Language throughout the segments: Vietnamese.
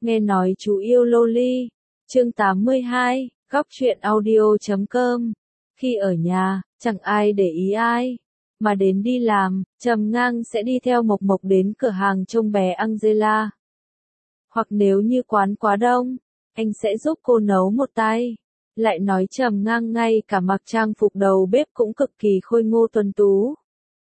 Nghe nói chú yêu loli. Chương 82, góc truyện audio.com. Khi ở nhà, chẳng ai để ý ai. Mà đến đi làm, Trầm Ngang sẽ đi theo Mộc Mộc đến cửa hàng trông bé Angela. Hoặc nếu như quán quá đông, anh sẽ giúp cô nấu một tay. Lại nói Trầm Ngang ngay cả mặc trang phục đầu bếp cũng cực kỳ khôi ngô tuấn tú.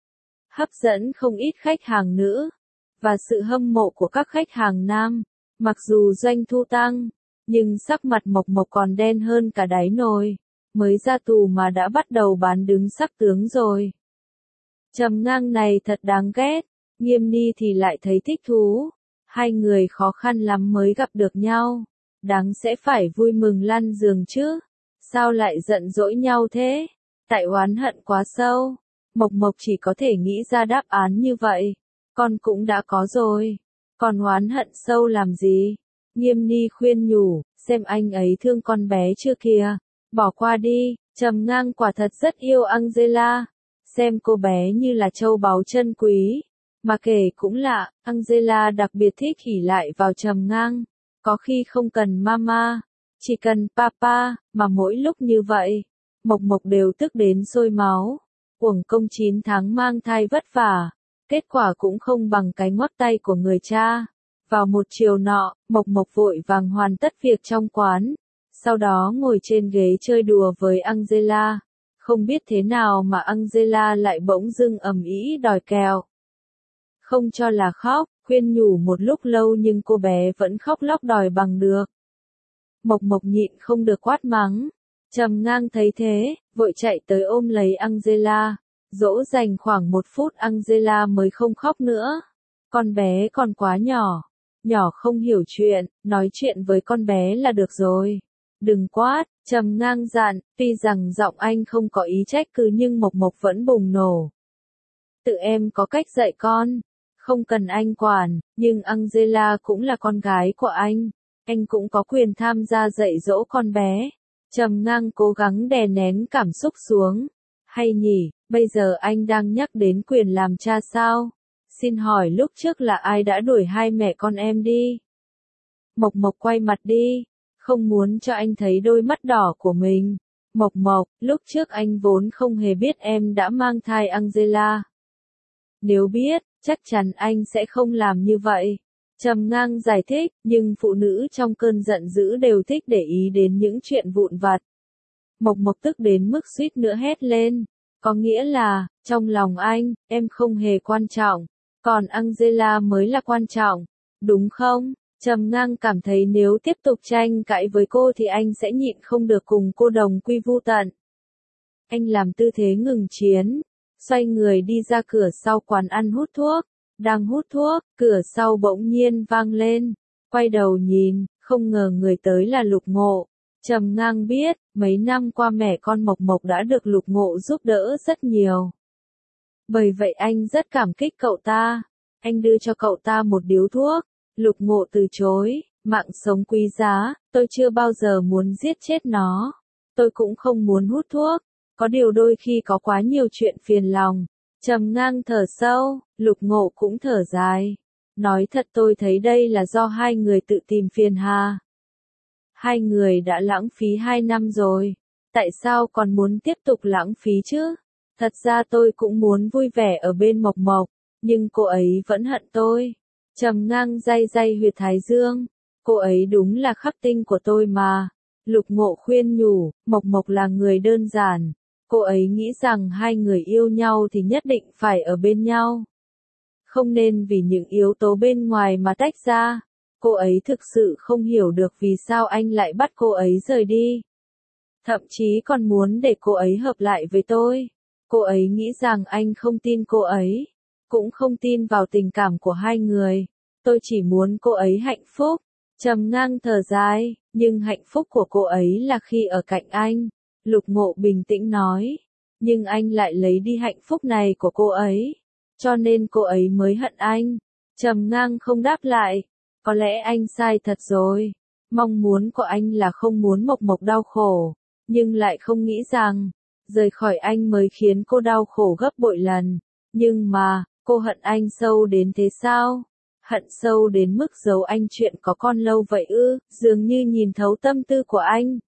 Hấp dẫn không ít khách hàng nữ, và sự hâm mộ của các khách hàng nam. Mặc dù doanh thu tăng, nhưng sắc mặt Mộc Mộc còn đen hơn cả đáy nồi. Mới ra tù mà đã bắt đầu bán đứng sắc tướng rồi. Trầm Ngang này thật đáng ghét, Nghiêm Ni thì lại thấy thích thú. Hai người khó khăn lắm mới gặp được nhau. Đáng sẽ phải vui mừng lăn giường chứ. Sao lại giận dỗi nhau thế? Tại oán hận quá sâu. Mộc Mộc chỉ có thể nghĩ ra đáp án như vậy. Con cũng đã có rồi. Còn oán hận sâu làm gì? Nghiêm Ni khuyên nhủ, xem anh ấy thương con bé chưa kìa. Bỏ qua đi, Trầm Ngang quả thật rất yêu Angela. Xem cô bé như là châu báu chân quý. Mà kể cũng lạ, Angela đặc biệt thích ỷ lại vào Trầm Ngang. Có khi không cần mama, chỉ cần papa, mà mỗi lúc như vậy, Mộc Mộc đều tức đến sôi máu. Uổng công 9 tháng mang thai vất vả, kết quả cũng không bằng cái ngoắc tay của người cha. Vào một chiều nọ, Mộc Mộc vội vàng hoàn tất việc trong quán, sau đó ngồi trên ghế chơi đùa với Angela. Không biết thế nào mà Angela lại bỗng dưng ầm ĩ đòi kẹo. Không cho là khóc, khuyên nhủ một lúc lâu nhưng cô bé vẫn khóc lóc đòi bằng được. Mộc Mộc nhịn không được quát mắng. Trầm Ngang thấy thế, vội chạy tới ôm lấy Angela. Dỗ dành khoảng 1 phút Angela mới không khóc nữa. Con bé còn quá nhỏ. Nhỏ không hiểu chuyện, nói chuyện với con bé là được rồi. Đừng quát, Trầm Ngang dặn, tuy rằng giọng anh không có ý trách cứ nhưng Mộc Mộc vẫn bùng nổ. Tự em có cách dạy con, không cần anh quản, nhưng Angela cũng là con gái của anh cũng có quyền tham gia dạy dỗ con bé. Trầm Ngang cố gắng đè nén cảm xúc xuống. Hay nhỉ, bây giờ anh đang nhắc đến quyền làm cha sao? Xin hỏi lúc trước là ai đã đuổi hai mẹ con em đi? Mộc Mộc quay mặt đi, không muốn cho anh thấy đôi mắt đỏ của mình. Mộc Mộc, lúc trước anh vốn không hề biết em đã mang thai Angela. Nếu biết, chắc chắn anh sẽ không làm như vậy. Trầm Ngang giải thích, nhưng phụ nữ trong cơn giận dữ đều thích để ý đến những chuyện vụn vặt. Mộc Mộc tức đến mức suýt nữa hét lên. Có nghĩa là, trong lòng anh, em không hề quan trọng. Còn Angela mới là quan trọng. Đúng không? Trầm Ngang cảm thấy nếu tiếp tục tranh cãi với cô thì anh sẽ nhịn không được cùng cô đồng quy vu tận. Anh làm tư thế ngừng chiến. Xoay người đi ra cửa sau quán ăn hút thuốc. Đang hút thuốc, cửa sau bỗng nhiên vang lên. Quay đầu nhìn, không ngờ người tới là Lục Ngộ. Trầm Ngang biết, mấy năm qua mẹ con Mộc Mộc đã được Lục Ngộ giúp đỡ rất nhiều. Bởi vậy anh rất cảm kích cậu ta. Anh đưa cho cậu ta một điếu thuốc. Lục Ngộ từ chối, mạng sống quý giá, tôi chưa bao giờ muốn giết chết nó. Tôi cũng không muốn hút thuốc. Có điều đôi khi có quá nhiều chuyện phiền lòng. Trầm Ngang thở sâu, Lục Ngộ cũng thở dài. Nói thật tôi thấy đây là do hai người tự tìm phiền hà. Hai người đã lãng phí 2 năm rồi. Tại sao còn muốn tiếp tục lãng phí chứ? Thật ra tôi cũng muốn vui vẻ ở bên Mộc Mộc, nhưng cô ấy vẫn hận tôi. Trầm Ngang day day huyệt thái dương. Cô ấy đúng là khắc tinh của tôi mà. Lục Ngộ khuyên nhủ, Mộc Mộc là người đơn giản. Cô ấy nghĩ rằng hai người yêu nhau thì nhất định phải ở bên nhau. Không nên vì những yếu tố bên ngoài mà tách ra. Cô ấy thực sự không hiểu được vì sao anh lại bắt cô ấy rời đi. Thậm chí còn muốn để cô ấy hợp lại với tôi. Cô ấy nghĩ rằng anh không tin cô ấy. Cũng không tin vào tình cảm của hai người. Tôi chỉ muốn cô ấy hạnh phúc. Trầm Ngang thở dài, nhưng hạnh phúc của cô ấy là khi ở cạnh anh. Lục Ngộ bình tĩnh nói. Nhưng anh lại lấy đi hạnh phúc này của cô ấy. Cho nên cô ấy mới hận anh. Trầm Ngang không đáp lại. Có lẽ anh sai thật rồi. Mong muốn của anh là không muốn Mộc Mộc đau khổ. Nhưng lại không nghĩ rằng, rời khỏi anh mới khiến cô đau khổ gấp bội lần. Nhưng mà, cô hận anh sâu đến thế sao? Hận sâu đến mức giấu anh chuyện có con lâu vậy ư, dường như nhìn thấu tâm tư của anh.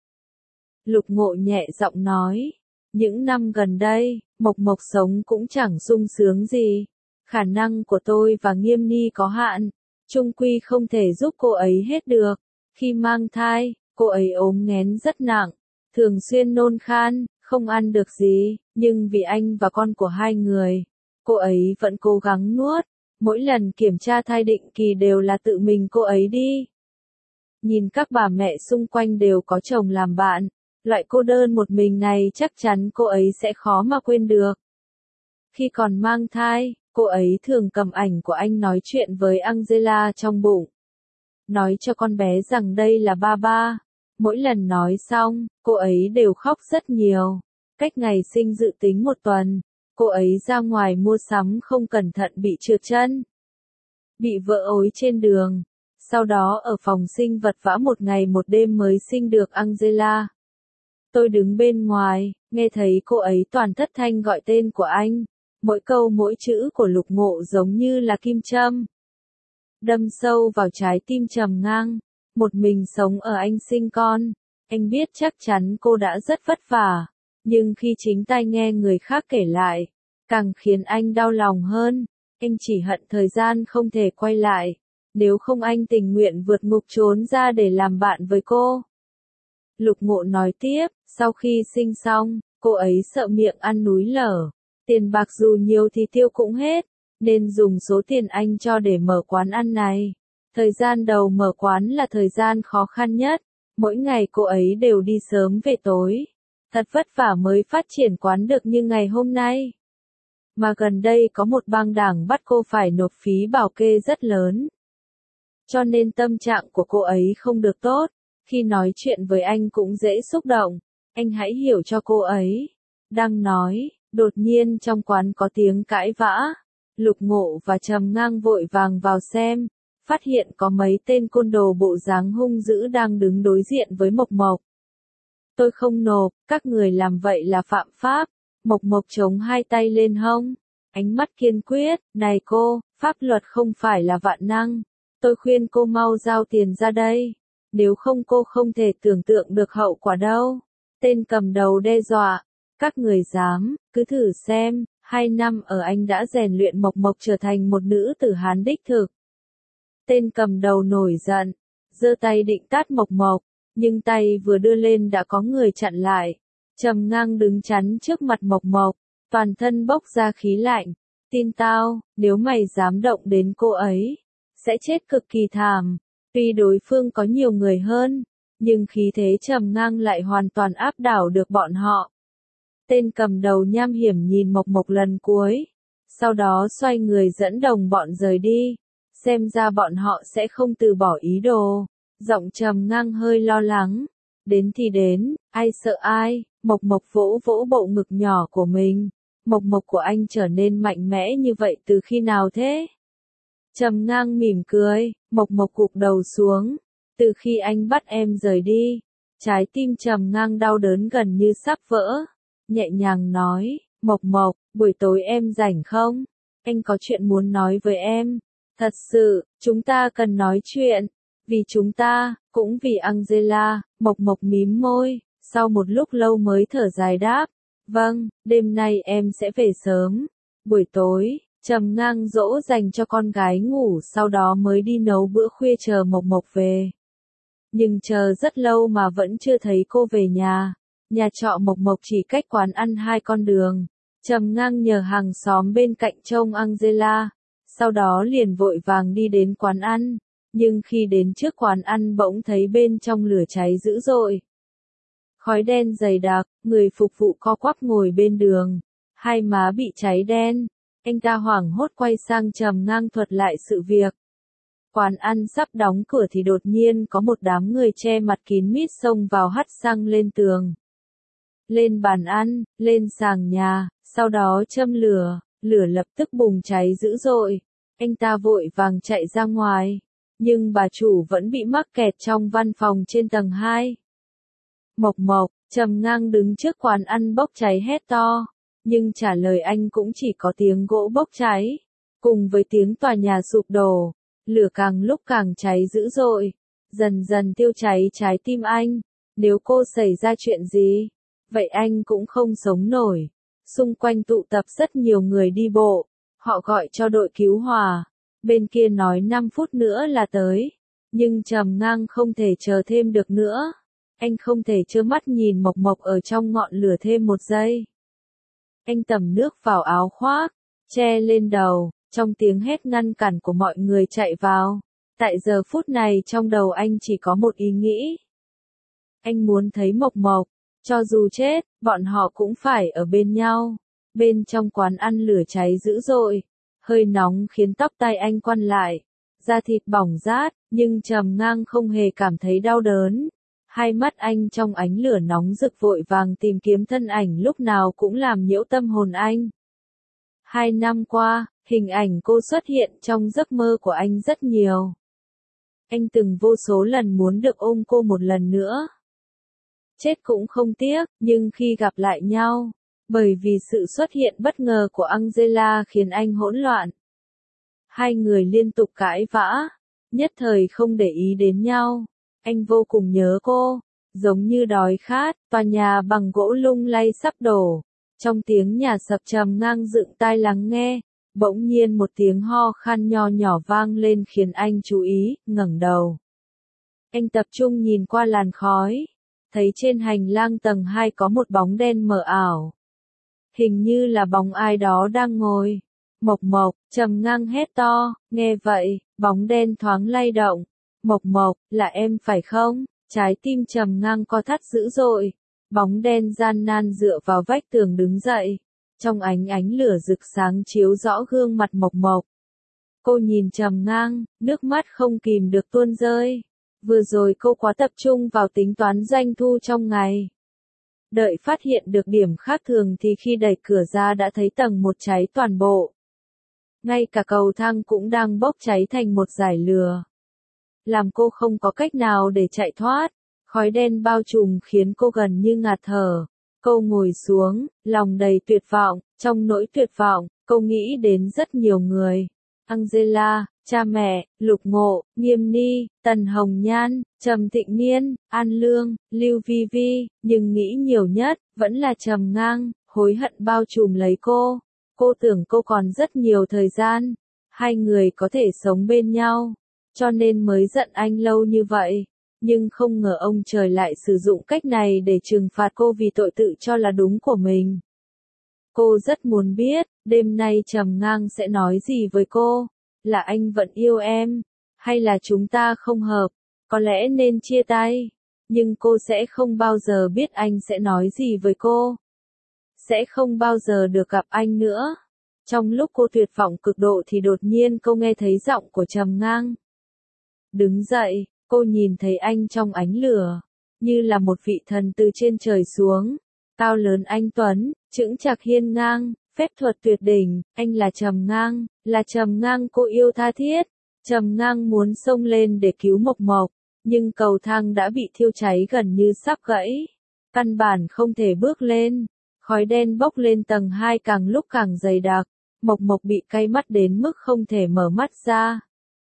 Lục Ngộ nhẹ giọng nói, những năm gần đây, Mộc Mộc sống cũng chẳng sung sướng gì. Khả năng của tôi và Nghiêm Ni có hạn, chung quy không thể giúp cô ấy hết được. Khi mang thai, cô ấy ốm nghén rất nặng, thường xuyên nôn khan, không ăn được gì, nhưng vì anh và con của hai người, cô ấy vẫn cố gắng nuốt. Mỗi lần kiểm tra thai định kỳ đều là tự mình cô ấy đi. Nhìn các bà mẹ xung quanh đều có chồng làm bạn, loại cô đơn một mình này chắc chắn cô ấy sẽ khó mà quên được. Khi còn mang thai, cô ấy thường cầm ảnh của anh nói chuyện với Angela trong bụng. Nói cho con bé rằng đây là ba ba. Mỗi lần nói xong, cô ấy đều khóc rất nhiều. Cách ngày sinh dự tính một tuần, cô ấy ra ngoài mua sắm không cẩn thận bị trượt chân. Bị vỡ ối trên đường. Sau đó ở phòng sinh vật vã một ngày một đêm mới sinh được Angela. Tôi đứng bên ngoài, nghe thấy cô ấy toàn thất thanh gọi tên của anh. Mỗi câu mỗi chữ của Lục Ngộ giống như là kim châm. Đâm sâu vào trái tim Trầm Ngang. Một mình sống ở anh sinh con. Anh biết chắc chắn cô đã rất vất vả. Nhưng khi chính tai nghe người khác kể lại, càng khiến anh đau lòng hơn. Anh chỉ hận thời gian không thể quay lại. Nếu không anh tình nguyện vượt ngục trốn ra để làm bạn với cô. Lục Ngộ nói tiếp, sau khi sinh xong, cô ấy sợ miệng ăn núi lở. Tiền bạc dù nhiều thì tiêu cũng hết, nên dùng số tiền anh cho để mở quán ăn này. Thời gian đầu mở quán là thời gian khó khăn nhất. Mỗi ngày cô ấy đều đi sớm về tối. Thật vất vả mới phát triển quán được như ngày hôm nay. Mà gần đây có một bang đảng bắt cô phải nộp phí bảo kê rất lớn. Cho nên tâm trạng của cô ấy không được tốt. Khi nói chuyện với anh cũng dễ xúc động. Anh hãy hiểu cho cô ấy. Đang nói, đột nhiên trong quán có tiếng cãi vã. Lục Ngộ và Trầm Ngang vội vàng vào xem. Phát hiện có mấy tên côn đồ bộ dáng hung dữ đang đứng đối diện với Mộc Mộc. Tôi không nộp, các người làm vậy là phạm pháp. Mộc Mộc chống hai tay lên hông. Ánh mắt kiên quyết, này cô, pháp luật không phải là vạn năng. Tôi khuyên cô mau giao tiền ra đây. Nếu không cô không thể tưởng tượng được hậu quả đâu. Tên cầm đầu đe dọa. Các người dám, cứ thử xem, 2 năm ở Anh đã rèn luyện Mộc Mộc trở thành một nữ tử Hán đích thực. Tên cầm đầu nổi giận, giơ tay định tát Mộc Mộc, nhưng tay vừa đưa lên đã có người chặn lại. Trầm Ngang đứng chắn trước mặt Mộc Mộc, toàn thân bốc ra khí lạnh. Tin tao, nếu mày dám động đến cô ấy, sẽ chết cực kỳ thảm. Tuy đối phương có nhiều người hơn, nhưng khí thế Trầm Ngang lại hoàn toàn áp đảo được bọn họ. Tên cầm đầu nham hiểm nhìn Mộc Mộc lần cuối, sau đó xoay người dẫn đồng bọn rời đi. Xem ra bọn họ sẽ không từ bỏ ý đồ. Giọng Trầm Ngang hơi lo lắng. Đến thì đến, ai sợ ai. Mộc Mộc vỗ vỗ bộ ngực nhỏ của mình. Mộc Mộc của anh trở nên mạnh mẽ như vậy từ khi nào thế? Trầm Ngang mỉm cười, Mộc Mộc gục đầu xuống. Từ khi anh bắt em rời đi. Trái tim Trầm Ngang đau đớn gần như sắp vỡ. Nhẹ nhàng nói, Mộc Mộc, buổi tối em rảnh không? Anh có chuyện muốn nói với em. Thật sự, chúng ta cần nói chuyện. Vì chúng ta, cũng vì Angela. Mộc Mộc mím môi, sau một lúc lâu mới thở dài đáp. Vâng, đêm nay em sẽ về sớm. Buổi tối, Trầm Ngang dỗ dành cho con gái ngủ, sau đó mới đi nấu bữa khuya chờ Mộc Mộc về. Nhưng chờ rất lâu mà vẫn chưa thấy cô về nhà. Nhà trọ Mộc Mộc chỉ cách quán ăn 2 con đường. Trầm Ngang nhờ hàng xóm bên cạnh trông Angela, sau đó liền vội vàng đi đến quán ăn. Nhưng khi đến trước quán ăn bỗng thấy bên trong lửa cháy dữ dội. Khói đen dày đặc, người phục vụ co quắp ngồi bên đường. Hai má bị cháy đen. Anh ta hoảng hốt quay sang Trầm Ngang thuật lại sự việc. Quán ăn sắp đóng cửa thì đột nhiên có một đám người che mặt kín mít xông vào hắt xăng lên tường. Lên bàn ăn, lên sàn nhà, sau đó châm lửa, lửa lập tức bùng cháy dữ dội. Anh ta vội vàng chạy ra ngoài, nhưng bà chủ vẫn bị mắc kẹt trong văn phòng trên tầng 2. Mộc Mộc, Trầm Ngang đứng trước quán ăn bốc cháy hét to, nhưng trả lời anh cũng chỉ có tiếng gỗ bốc cháy, cùng với tiếng tòa nhà sụp đổ. lửa càng lúc càng cháy dữ dội, dần dần tiêu cháy trái tim anh. Nếu cô xảy ra chuyện gì, vậy anh cũng không sống nổi. Xung quanh tụ tập rất nhiều người đi bộ, họ gọi cho đội cứu hỏa. Bên kia nói 5 phút nữa là tới, nhưng Trầm Ngang không thể chờ thêm được nữa. Anh không thể trơ mắt nhìn Mộc Mộc ở trong ngọn lửa thêm một giây. Anh tẩm nước vào áo khoác, che lên đầu, trong tiếng hét ngăn cản của mọi người chạy vào. Tại giờ phút này trong đầu anh chỉ có một ý nghĩ. Anh muốn thấy Mộc Mộc, cho dù chết, bọn họ cũng phải ở bên nhau. Bên trong quán ăn lửa cháy dữ dội, hơi nóng khiến tóc tai anh quăn lại, da thịt bỏng rát, nhưng Trầm Ngang không hề cảm thấy đau đớn. Hai mắt anh trong ánh lửa nóng rực vội vàng tìm kiếm thân ảnh lúc nào cũng làm nhiễu tâm hồn anh. 2 năm qua, hình ảnh cô xuất hiện trong giấc mơ của anh rất nhiều. Anh từng vô số lần muốn được ôm cô một lần nữa. Chết cũng không tiếc, nhưng khi gặp lại nhau, bởi vì sự xuất hiện bất ngờ của Angela khiến anh hỗn loạn. Hai người liên tục cãi vã, nhất thời không để ý đến nhau. Anh vô cùng nhớ cô, giống như đói khát, tòa nhà bằng gỗ lung lay sắp đổ. Trong tiếng nhà sập Trầm Ngang dựng tai lắng nghe, bỗng nhiên một tiếng ho khan nho nhỏ vang lên khiến anh chú ý, ngẩng đầu. Anh tập trung nhìn qua làn khói, thấy trên hành lang tầng 2 có một bóng đen mờ ảo. Hình như là bóng ai đó đang ngồi. Mộc Mộc, Trầm Ngang hét to, nghe vậy, bóng đen thoáng lay động. Mộc Mộc, là em phải không? Trái tim Trầm Ngang co thắt dữ dội. Bóng đen gian nan dựa vào vách tường đứng dậy. Trong ánh lửa rực sáng chiếu rõ gương mặt Mộc Mộc. Cô nhìn Trầm Ngang, nước mắt không kìm được tuôn rơi. Vừa rồi cô quá tập trung vào tính toán doanh thu trong ngày. Đợi phát hiện được điểm khác thường thì khi đẩy cửa ra đã thấy tầng 1 cháy toàn bộ. Ngay cả cầu thang cũng đang bốc cháy thành một dải lửa. Làm cô không có cách nào để chạy thoát. Khói đen bao trùm khiến cô gần như ngạt thở. Cô ngồi xuống, lòng đầy tuyệt vọng. Trong nỗi tuyệt vọng, cô nghĩ đến rất nhiều người. Angela, cha mẹ, Lục Ngộ, Nghiêm Ni, Tần Hồng Nhan, Trầm Thịnh Niên, An Lương, Lưu Vi Vi, nhưng nghĩ nhiều nhất, vẫn là Trầm Ngang, hối hận bao trùm lấy cô. Cô tưởng cô còn rất nhiều thời gian, hai người có thể sống bên nhau, cho nên mới giận anh lâu như vậy. Nhưng không ngờ ông trời lại sử dụng cách này để trừng phạt cô vì tội tự cho là đúng của mình. Cô rất muốn biết, đêm nay Trầm Ngang sẽ nói gì với cô, là anh vẫn yêu em, hay là chúng ta không hợp, có lẽ nên chia tay, nhưng cô sẽ không bao giờ biết anh sẽ nói gì với cô. Sẽ không bao giờ được gặp anh nữa. Trong lúc cô tuyệt vọng cực độ thì đột nhiên cô nghe thấy giọng của Trầm Ngang. Đứng dậy, cô nhìn thấy anh trong ánh lửa, như là một vị thần từ trên trời xuống, cao lớn anh tuấn, chững chạc hiên ngang, phép thuật tuyệt đỉnh, anh là Trầm Ngang cô yêu tha thiết. Trầm Ngang muốn xông lên để cứu Mộc Mộc, nhưng cầu thang đã bị thiêu cháy gần như sắp gãy, căn bản không thể bước lên. Khói đen bốc lên tầng 2 càng lúc càng dày đặc, Mộc Mộc bị cay mắt đến mức không thể mở mắt ra.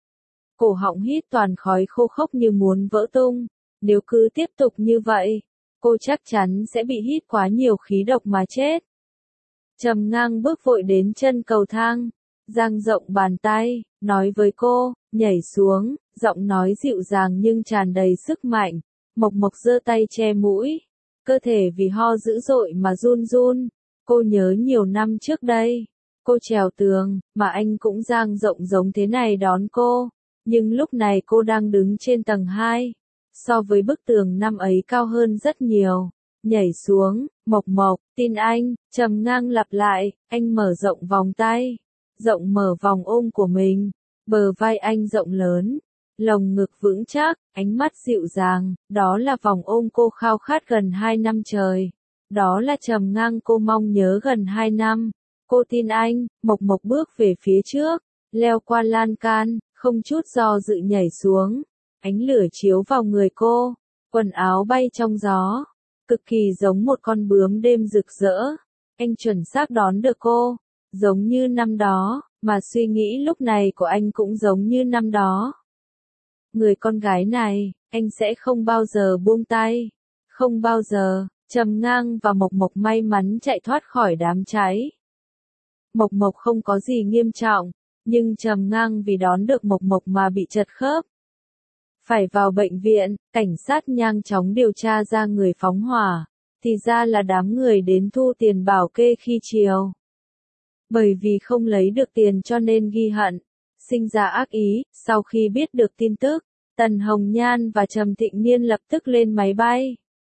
Cổ họng hít toàn khói khô khốc như muốn vỡ tung, nếu cứ tiếp tục như vậy, cô chắc chắn sẽ bị hít quá nhiều khí độc mà chết. Trầm Ngang bước vội đến chân cầu thang, dang rộng bàn tay, nói với cô, nhảy xuống, giọng nói dịu dàng nhưng tràn đầy sức mạnh. Mộc Mộc giơ tay che mũi, cơ thể vì ho dữ dội mà run run. Cô nhớ nhiều năm trước đây, cô trèo tường, mà anh cũng dang rộng giống thế này đón cô, nhưng lúc này cô đang đứng trên tầng 2, so với bức tường năm ấy cao hơn rất nhiều. Nhảy xuống, Mộc Mộc, tin anh, Trầm Ngang lặp lại, anh mở rộng vòng tay, rộng mở vòng ôm của mình, bờ vai anh rộng lớn, lồng ngực vững chắc, ánh mắt dịu dàng, đó là vòng ôm cô khao khát gần 2 năm trời. Đó là Trầm Ngang cô mong nhớ gần 2 năm. Cô tin anh. Mộc Mộc bước về phía trước, leo qua lan can, không chút do dự nhảy xuống. Ánh lửa chiếu vào người cô, quần áo bay trong gió, cực kỳ giống một con bướm đêm rực rỡ. Anh chuẩn xác đón được cô, giống như năm đó, Mà suy nghĩ lúc này của anh cũng giống như năm đó. Người con gái này, anh sẽ không bao giờ buông tay. Không bao giờ. Trầm Ngang và Mộc Mộc may mắn chạy thoát khỏi đám cháy. Mộc Mộc không có gì nghiêm trọng, nhưng Trầm Ngang vì đón được Mộc Mộc mà bị trật khớp. Phải vào bệnh viện, cảnh sát nhanh chóng điều tra ra người phóng hỏa, thì ra là đám người đến thu tiền bảo kê khi chiều. Bởi vì không lấy được tiền cho nên ghi hận, sinh ra ác ý. Sau khi biết được tin tức, Tần Hồng Nhan và Trầm Thịnh Niên lập tức lên máy bay.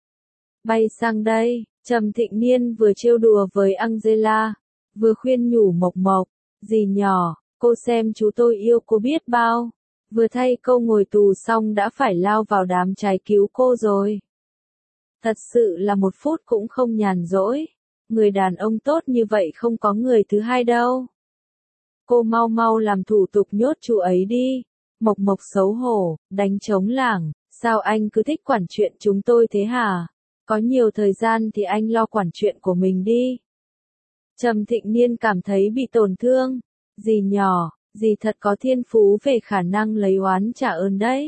Bay sang đây, Trầm Thịnh Niên vừa trêu đùa với Angela, vừa khuyên nhủ Mộc Mộc, dì nhỏ, cô xem chú tôi yêu cô biết bao. Vừa thay câu ngồi tù xong đã phải lao vào đám cháy cứu cô rồi. Thật sự là một phút cũng không nhàn rỗi. Người đàn ông tốt như vậy không có người thứ hai đâu. Cô mau mau làm thủ tục nhốt chú ấy đi. Mộc Mộc xấu hổ, đánh trống lảng, sao anh cứ thích quản chuyện chúng tôi thế hả? Có nhiều thời gian thì anh lo quản chuyện của mình đi. Trầm Thịnh Niên cảm thấy bị tổn thương. Dì nhỏ, dì thật có thiên phú về khả năng lấy oán trả ơn đấy.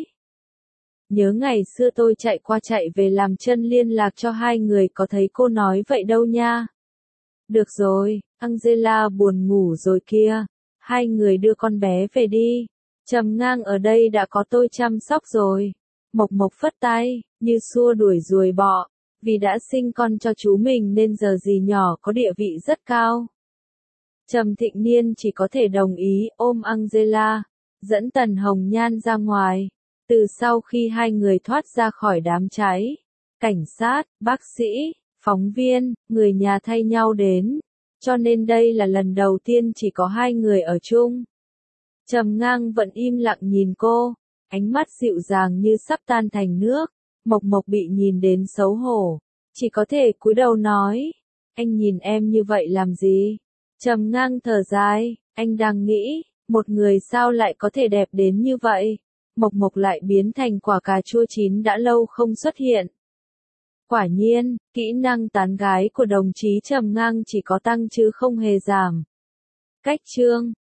Nhớ ngày xưa tôi chạy qua chạy về làm chân liên lạc cho hai người, có thấy cô nói vậy đâu nha. Được rồi, Angela buồn ngủ rồi kia. Hai người đưa con bé về đi. Trầm Ngang ở đây đã có tôi chăm sóc rồi. Mộc Mộc phất tay, như xua đuổi ruồi bọ. Vì đã sinh con cho chú mình nên giờ dì nhỏ có địa vị rất cao. Trầm Thịnh Niên chỉ có thể đồng ý ôm Angela, dẫn Tần Hồng Nhan ra ngoài. Từ sau khi hai người thoát ra khỏi đám cháy, cảnh sát, bác sĩ, phóng viên, người nhà thay nhau đến. Cho nên đây là lần đầu tiên chỉ có hai người ở chung. Trầm Ngang vẫn im lặng nhìn cô, ánh mắt dịu dàng như sắp tan thành nước. Mộc Mộc bị nhìn đến xấu hổ, chỉ có thể cúi đầu nói, anh nhìn em như vậy làm gì? Trầm Ngang thở dài, anh đang nghĩ, một người sao lại có thể đẹp đến như vậy? Mộc Mộc lại biến thành quả cà chua chín đã lâu không xuất hiện. Quả nhiên, kỹ năng tán gái của đồng chí Trầm Ngang chỉ có tăng chứ không hề giảm. Cách chương